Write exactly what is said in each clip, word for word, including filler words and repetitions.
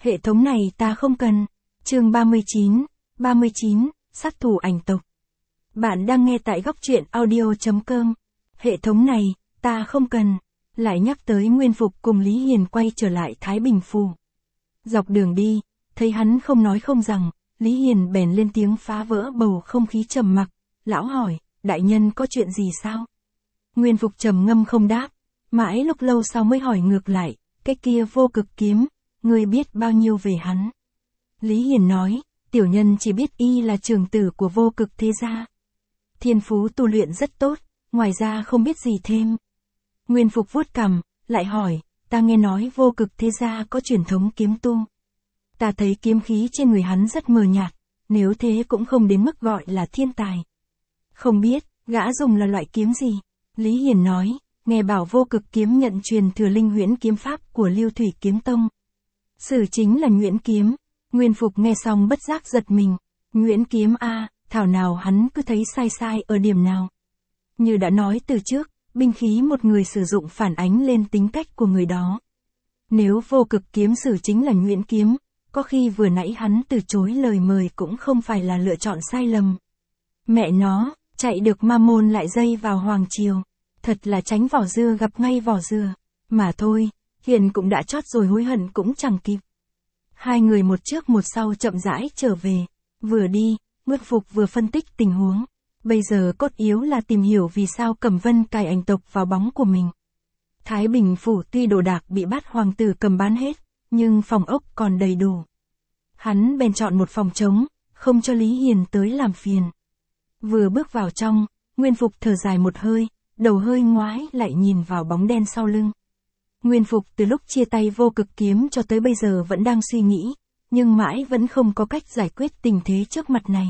Hệ thống này ta không cần. Chương ba mươi chín, ba mươi chín, sát thủ ảnh tộc. Bạn đang nghe tại góc truyện audio chấm com. Hệ thống này, ta không cần. Lại nhắc tới Nguyên Phục cùng Lý Hiền quay trở lại Thái Bình Phủ. Dọc đường đi, thấy hắn không nói không rằng, Lý Hiền bèn lên tiếng phá vỡ bầu không khí trầm mặc. Lão hỏi, đại nhân có chuyện gì sao? Nguyên Phục trầm ngâm không đáp. Mãi lúc lâu sau mới hỏi ngược lại, cái kia Vô Cực kiếm, ngươi biết bao nhiêu về hắn? Lý Hiền nói, tiểu nhân chỉ biết y là trưởng tử của Vô Cực thế gia. Thiên phú tu luyện rất tốt, ngoài ra không biết gì thêm. Nguyên Phục vuốt cằm, lại hỏi, ta nghe nói Vô Cực thế gia có truyền thống kiếm tu. Ta thấy kiếm khí trên người hắn rất mờ nhạt, nếu thế cũng không đến mức gọi là thiên tài. Không biết, gã dùng là loại kiếm gì? Lý Hiền nói, nghe bảo Vô Cực kiếm nhận truyền thừa linh huyễn kiếm pháp của Lưu Thủy Kiếm Tông. Sử chính là nhuyễn kiếm. Nguyên Phục nghe xong bất giác giật mình. Nhuyễn kiếm a, thảo nào hắn cứ thấy sai sai ở điểm nào. Như đã nói từ trước, binh khí một người sử dụng phản ánh lên tính cách của người đó. Nếu Vô Cực kiếm sử chính là nhuyễn kiếm, có khi vừa nãy hắn từ chối lời mời cũng không phải là lựa chọn sai lầm. Mẹ nó, chạy được ma môn lại dây vào hoàng triều. Thật là tránh vỏ dưa gặp ngay vỏ dừa. Mà thôi, hiện cũng đã chót rồi hối hận cũng chẳng kịp. Hai người một trước một sau chậm rãi trở về. Vừa đi, Nguyên Phục vừa phân tích tình huống. Bây giờ cốt yếu là tìm hiểu vì sao Cẩm Vân cài ảnh tộc vào bóng của mình. Thái Bình Phủ tuy đồ đạc bị bát hoàng tử cầm bán hết, nhưng phòng ốc còn đầy đủ. Hắn bèn chọn một phòng trống, không cho Lý Hiền tới làm phiền. Vừa bước vào trong, Nguyên Phục thở dài một hơi, đầu hơi ngoái lại nhìn vào bóng đen sau lưng. Nguyên Phục từ lúc chia tay Vô Cực kiếm cho tới bây giờ vẫn đang suy nghĩ, nhưng mãi vẫn không có cách giải quyết tình thế trước mặt này.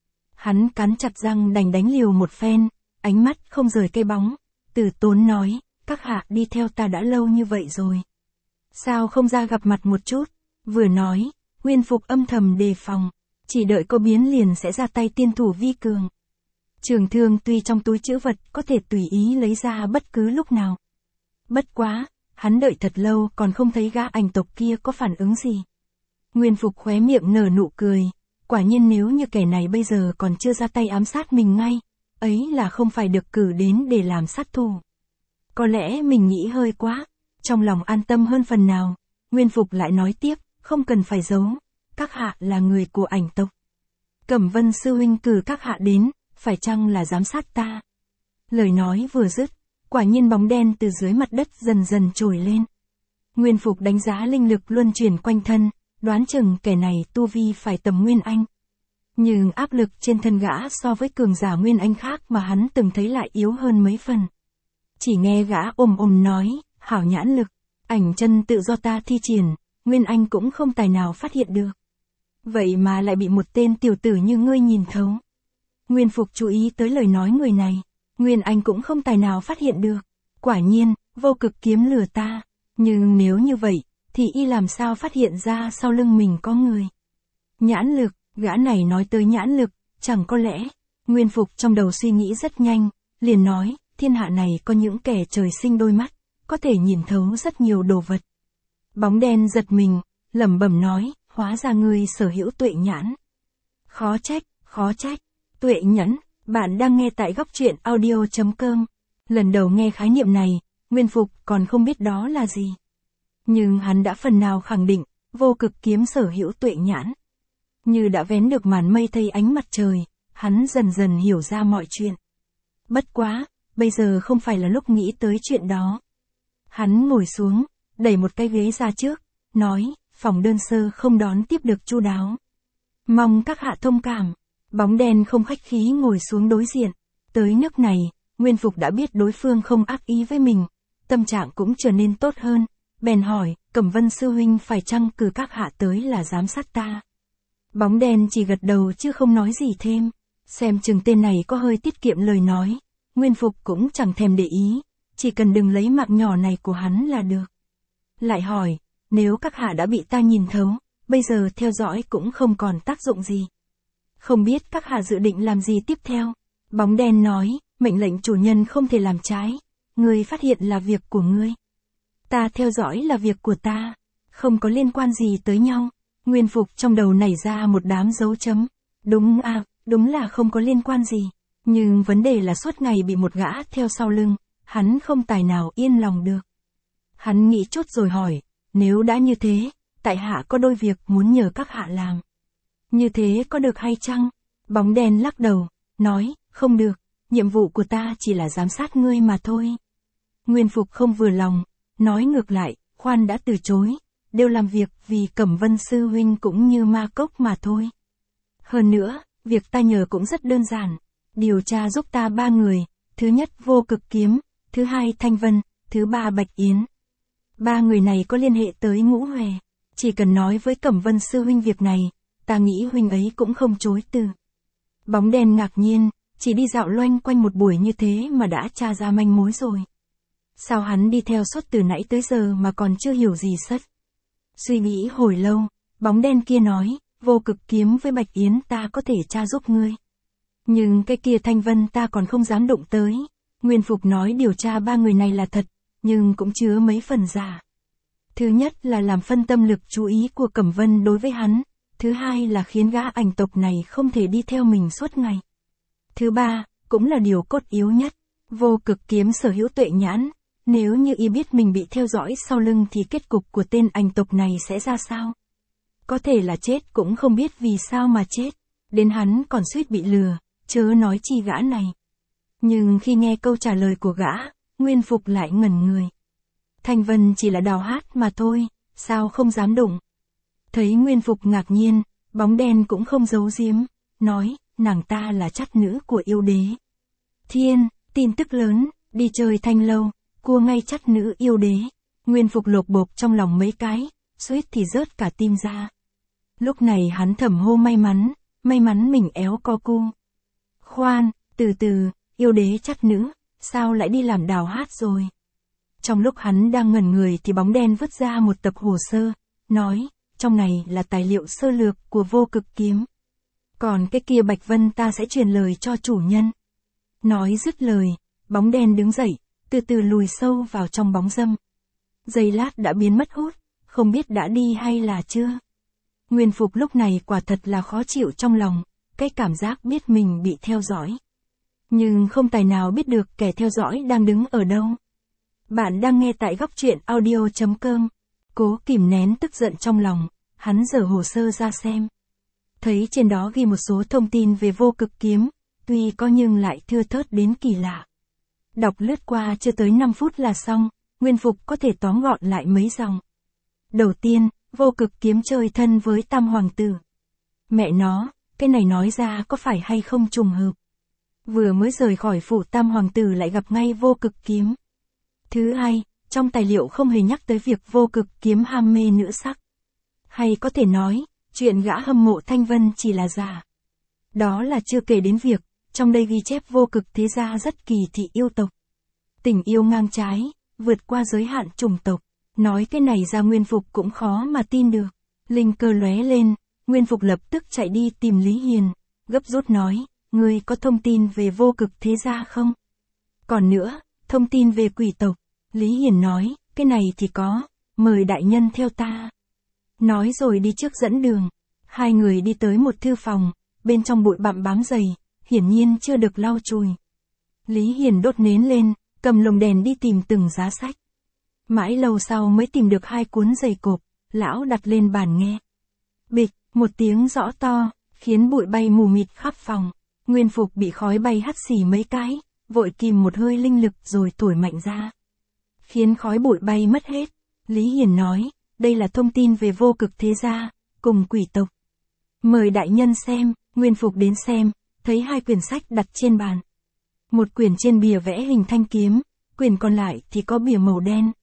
Hắn cắn chặt răng đành đánh liều một phen, ánh mắt không rời cây bóng. Từ Tốn nói, các hạ đi theo ta đã lâu như vậy rồi. Sao không ra gặp mặt một chút? Vừa nói, Nguyên Phục âm thầm đề phòng, chỉ đợi có biến liền sẽ ra tay tiên thủ vi cường. Trường thương tuy trong túi trữ vật có thể tùy ý lấy ra bất cứ lúc nào. Bất quá, hắn đợi thật lâu còn không thấy gã ảnh tộc kia có phản ứng gì. Nguyên Phục khóe miệng nở nụ cười, quả nhiên nếu như kẻ này bây giờ còn chưa ra tay ám sát mình ngay, ấy là không phải được cử đến để làm sát thủ. Có lẽ mình nghĩ hơi quá, trong lòng an tâm hơn phần nào. Nguyên Phục lại nói tiếp, không cần phải giấu, các hạ là người của ảnh tộc. Cẩm Vân sư huynh cử các hạ đến, phải chăng là giám sát ta? Lời nói vừa dứt, quả nhiên bóng đen từ dưới mặt đất dần dần trồi lên. Nguyên Phục đánh giá linh lực luân chuyển quanh thân, đoán chừng kẻ này tu vi phải tầm Nguyên Anh. Nhưng áp lực trên thân gã so với cường giả Nguyên Anh khác mà hắn từng thấy lại yếu hơn mấy phần. Chỉ nghe gã ồm ồm nói, hảo nhãn lực, ảnh chân tự do ta thi triển, Nguyên Anh cũng không tài nào phát hiện được. Vậy mà lại bị một tên tiểu tử như ngươi nhìn thấu. Nguyên Phục chú ý tới lời nói người này, Nguyên Anh cũng không tài nào phát hiện được. Quả nhiên, Vô Cực kiếm lừa ta, nhưng nếu như vậy, thì y làm sao phát hiện ra sau lưng mình có người. Nhãn lực, gã này nói tới nhãn lực, chẳng có lẽ. Nguyên Phục trong đầu suy nghĩ rất nhanh, liền nói, thiên hạ này có những kẻ trời sinh đôi mắt, có thể nhìn thấu rất nhiều đồ vật. Bóng đen giật mình, lẩm bẩm nói, hóa ra ngươi sở hữu tuệ nhãn. Khó trách, khó trách, tuệ nhẫn, bạn đang nghe tại góc truyện audio chấm com. Lần đầu nghe khái niệm này, Nguyên Phục còn không biết đó là gì. Nhưng hắn đã phần nào khẳng định, Vô Cực kiếm sở hữu tuệ nhãn. Như đã vén được màn mây thay ánh mặt trời, hắn dần dần hiểu ra mọi chuyện. Bất quá, bây giờ không phải là lúc nghĩ tới chuyện đó. Hắn ngồi xuống, đẩy một cái ghế ra trước, nói, phòng đơn sơ không đón tiếp được chu đáo. Mong các hạ thông cảm. Bóng đen không khách khí ngồi xuống đối diện. Tới nước này, Nguyên Phục đã biết đối phương không ác ý với mình. Tâm trạng cũng trở nên tốt hơn. Bèn hỏi, Cẩm Vân sư huynh phải chăng cử các hạ tới là giám sát ta? Bóng đen chỉ gật đầu chứ không nói gì thêm. Xem chừng tên này có hơi tiết kiệm lời nói. Nguyên Phục cũng chẳng thèm để ý. Chỉ cần đừng lấy mạng nhỏ này của hắn là được. Lại hỏi, nếu các hạ đã bị ta nhìn thấu, bây giờ theo dõi cũng không còn tác dụng gì. Không biết các hạ dự định làm gì tiếp theo? Bóng đen nói, mệnh lệnh chủ nhân không thể làm trái. Ngươi phát hiện là việc của ngươi. Ta theo dõi là việc của ta. Không có liên quan gì tới nhau. Nguyên Phục trong đầu nảy ra một đám dấu chấm. Đúng à, đúng là không có liên quan gì. Nhưng vấn đề là suốt ngày bị một gã theo sau lưng, hắn không tài nào yên lòng được. Hắn nghĩ chốt rồi hỏi, nếu đã như thế, tại hạ có đôi việc muốn nhờ các hạ làm. Như thế có được hay chăng? Bóng đen lắc đầu, nói, không được, nhiệm vụ của ta chỉ là giám sát ngươi mà thôi. Nguyên Phục không vừa lòng, nói ngược lại, khoan đã từ chối, đều làm việc vì Cẩm Vân sư huynh cũng như Ma Cốc mà thôi. Hơn nữa, việc ta nhờ cũng rất đơn giản, điều tra giúp ta ba người, thứ nhất Vô Cực Kiếm, thứ hai Thanh Vân, thứ ba Bạch Yến. Ba người này có liên hệ tới Ngũ Huệ, chỉ cần nói với Cẩm Vân sư huynh việc này, ta nghĩ huynh ấy cũng không chối từ. Bóng đen ngạc nhiên, chỉ đi dạo loanh quanh một buổi như thế mà đã tra ra manh mối rồi. Sao hắn đi theo suốt từ nãy tới giờ mà còn chưa hiểu gì sất? Suy nghĩ hồi lâu, bóng đen kia nói, Vô Cực Kiếm với Bạch Yến ta có thể tra giúp ngươi. Nhưng cái kia Thanh Vân ta còn không dám đụng tới. Nguyên Phục nói điều tra ba người này là thật, nhưng cũng chứa mấy phần giả. Thứ nhất là làm phân tâm lực chú ý của Cẩm Vân đối với hắn. Thứ hai là khiến gã ảnh tộc này không thể đi theo mình suốt ngày. Thứ ba, cũng là điều cốt yếu nhất. Vô Cực Kiếm sở hữu tuệ nhãn. Nếu như y biết mình bị theo dõi sau lưng thì kết cục của tên ảnh tộc này sẽ ra sao? Có thể là chết cũng không biết vì sao mà chết. Đến hắn còn suýt bị lừa, chớ nói chi gã này. Nhưng khi nghe câu trả lời của gã, Nguyên Phục lại ngẩn người. Thanh Vân chỉ là đào hát mà thôi, sao không dám đụng. Thấy Nguyên Phục ngạc nhiên, bóng đen cũng không giấu giếm, nói, nàng ta là chắt nữ của yêu đế. Thiên, tin tức lớn, đi chơi Thanh Lâu, cua ngay chắt nữ yêu đế. Nguyên Phục lột bột trong lòng mấy cái, suýt thì rớt cả tim ra. Lúc này hắn thầm hô may mắn, may mắn mình éo co cu. Khoan, từ từ, yêu đế chắt nữ, sao lại đi làm đào hát rồi? Trong lúc hắn đang ngẩn người thì bóng đen vứt ra một tập hồ sơ, nói, trong này là tài liệu sơ lược của Vô Cực Kiếm. Còn cái kia Bạch Vân ta sẽ truyền lời cho chủ nhân. Nói dứt lời, bóng đen đứng dậy, từ từ lùi sâu vào trong bóng râm. Giây lát đã biến mất hút, không biết đã đi hay là chưa. Nguyên Phục lúc này quả thật là khó chịu trong lòng, cái cảm giác biết mình bị theo dõi. Nhưng không tài nào biết được kẻ theo dõi đang đứng ở đâu. Bạn đang nghe tại góc truyện audio chấm com. Cố kìm nén tức giận trong lòng, hắn giở hồ sơ ra xem. Thấy trên đó ghi một số thông tin về Vô Cực Kiếm, tuy có nhưng lại thưa thớt đến kỳ lạ. Đọc lướt qua chưa tới năm phút là xong, Nguyên Phục có thể tóm gọn lại mấy dòng. Đầu tiên, Vô Cực Kiếm chơi thân với Tam Hoàng Tử. Mẹ nó, cái này nói ra có phải hay không trùng hợp. Vừa mới rời khỏi phủ Tam Hoàng Tử lại gặp ngay Vô Cực Kiếm. Thứ hai, trong tài liệu không hề nhắc tới việc Vô Cực Kiếm ham mê nữ sắc. Hay có thể nói, chuyện gã hâm mộ Thanh Vân chỉ là giả. Đó là chưa kể đến việc, trong đây ghi chép Vô Cực thế gia rất kỳ thị yêu tộc. Tình yêu ngang trái, vượt qua giới hạn chủng tộc. Nói cái này ra Nguyên Phục cũng khó mà tin được. Linh cơ lóe lên, Nguyên Phục lập tức chạy đi tìm Lý Hiền, gấp rút nói, ngươi có thông tin về Vô Cực thế gia không? Còn nữa, thông tin về quỷ tộc. Lý Hiền nói, cái này thì có, mời đại nhân theo ta. Nói rồi đi trước dẫn đường. Hai người đi tới một thư phòng, bên trong bụi bặm bám dày, hiển nhiên chưa được lau chùi. Lý Hiền đốt nến lên, cầm lồng đèn đi tìm từng giá sách. Mãi lâu sau mới tìm được hai cuốn giày cộp, lão đặt lên bàn nghe. Bịch, một tiếng rõ to, khiến bụi bay mù mịt khắp phòng. Nguyên Phục bị khói bay hắt xì mấy cái, vội kìm một hơi linh lực rồi thổi mạnh ra. Khiến khói bụi bay mất hết. Lý Hiền nói, đây là thông tin về Vô Cực thế gia, cùng quỷ tộc. Mời đại nhân xem. Nguyên Phục đến xem, thấy hai quyển sách đặt trên bàn. Một quyển trên bìa vẽ hình thanh kiếm, quyển còn lại thì có bìa màu đen.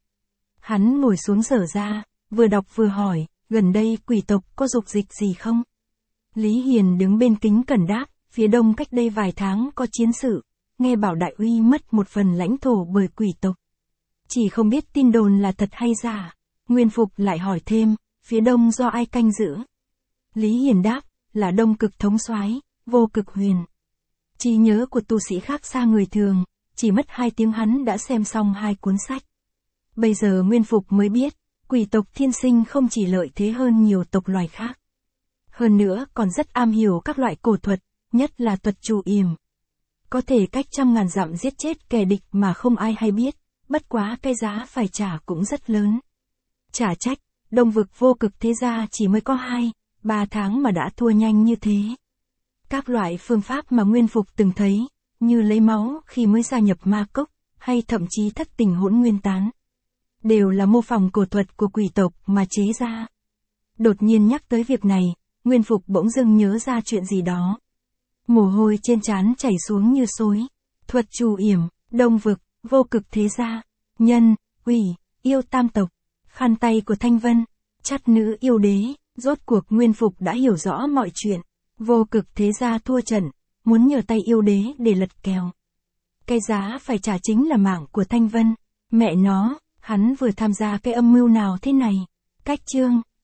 Hắn ngồi xuống dở ra, vừa đọc vừa hỏi, gần đây quỷ tộc có dục dịch gì không? Lý Hiền đứng bên kính cẩn đáp, phía đông cách đây vài tháng có chiến sự, nghe bảo Đại Uy mất một phần lãnh thổ bởi quỷ tộc. Chỉ không biết tin đồn là thật hay giả. Nguyên Phục lại hỏi thêm, phía đông do ai canh giữ? Lý Hiền đáp, là Đông Cực thống soái, Vô Cực Huyền. Trí nhớ của tu sĩ khác xa người thường, chỉ mất hai tiếng hắn đã xem xong hai cuốn sách. Bây giờ Nguyên Phục mới biết, Quỷ tộc thiên sinh không chỉ lợi thế hơn nhiều tộc loài khác. Hơn nữa còn rất am hiểu các loại cổ thuật, nhất là thuật trù yểm. Có thể cách trăm ngàn dặm giết chết kẻ địch mà không ai hay biết, bất quá cái giá phải trả cũng rất lớn. Chả trách, Đông vực vô cực thế gia chỉ mới có hai, ba tháng mà đã thua nhanh như thế. Các loại phương pháp mà Nguyên Phục từng thấy, như lấy máu khi mới gia nhập ma cốc, hay thậm chí thất tình hỗn nguyên tán, đều là mô phỏng cổ thuật của quỷ tộc mà chế ra. Đột nhiên nhắc tới việc này, Nguyên Phục bỗng dưng nhớ ra chuyện gì đó. Mồ hôi trên trán chảy xuống như xối. Thuật trù yểm, Đông vực, vô cực thế gia, nhân, quỷ, yêu tam tộc, khăn tay của Thanh Vân, chắt nữ yêu đế, rốt cuộc Nguyên Phục đã hiểu rõ mọi chuyện. Vô cực thế gia thua trận, muốn nhờ tay yêu đế để lật kèo. Cái giá phải trả chính là mạng của Thanh Vân. Mẹ nó, hắn vừa tham gia cái âm mưu nào thế này? Cách chương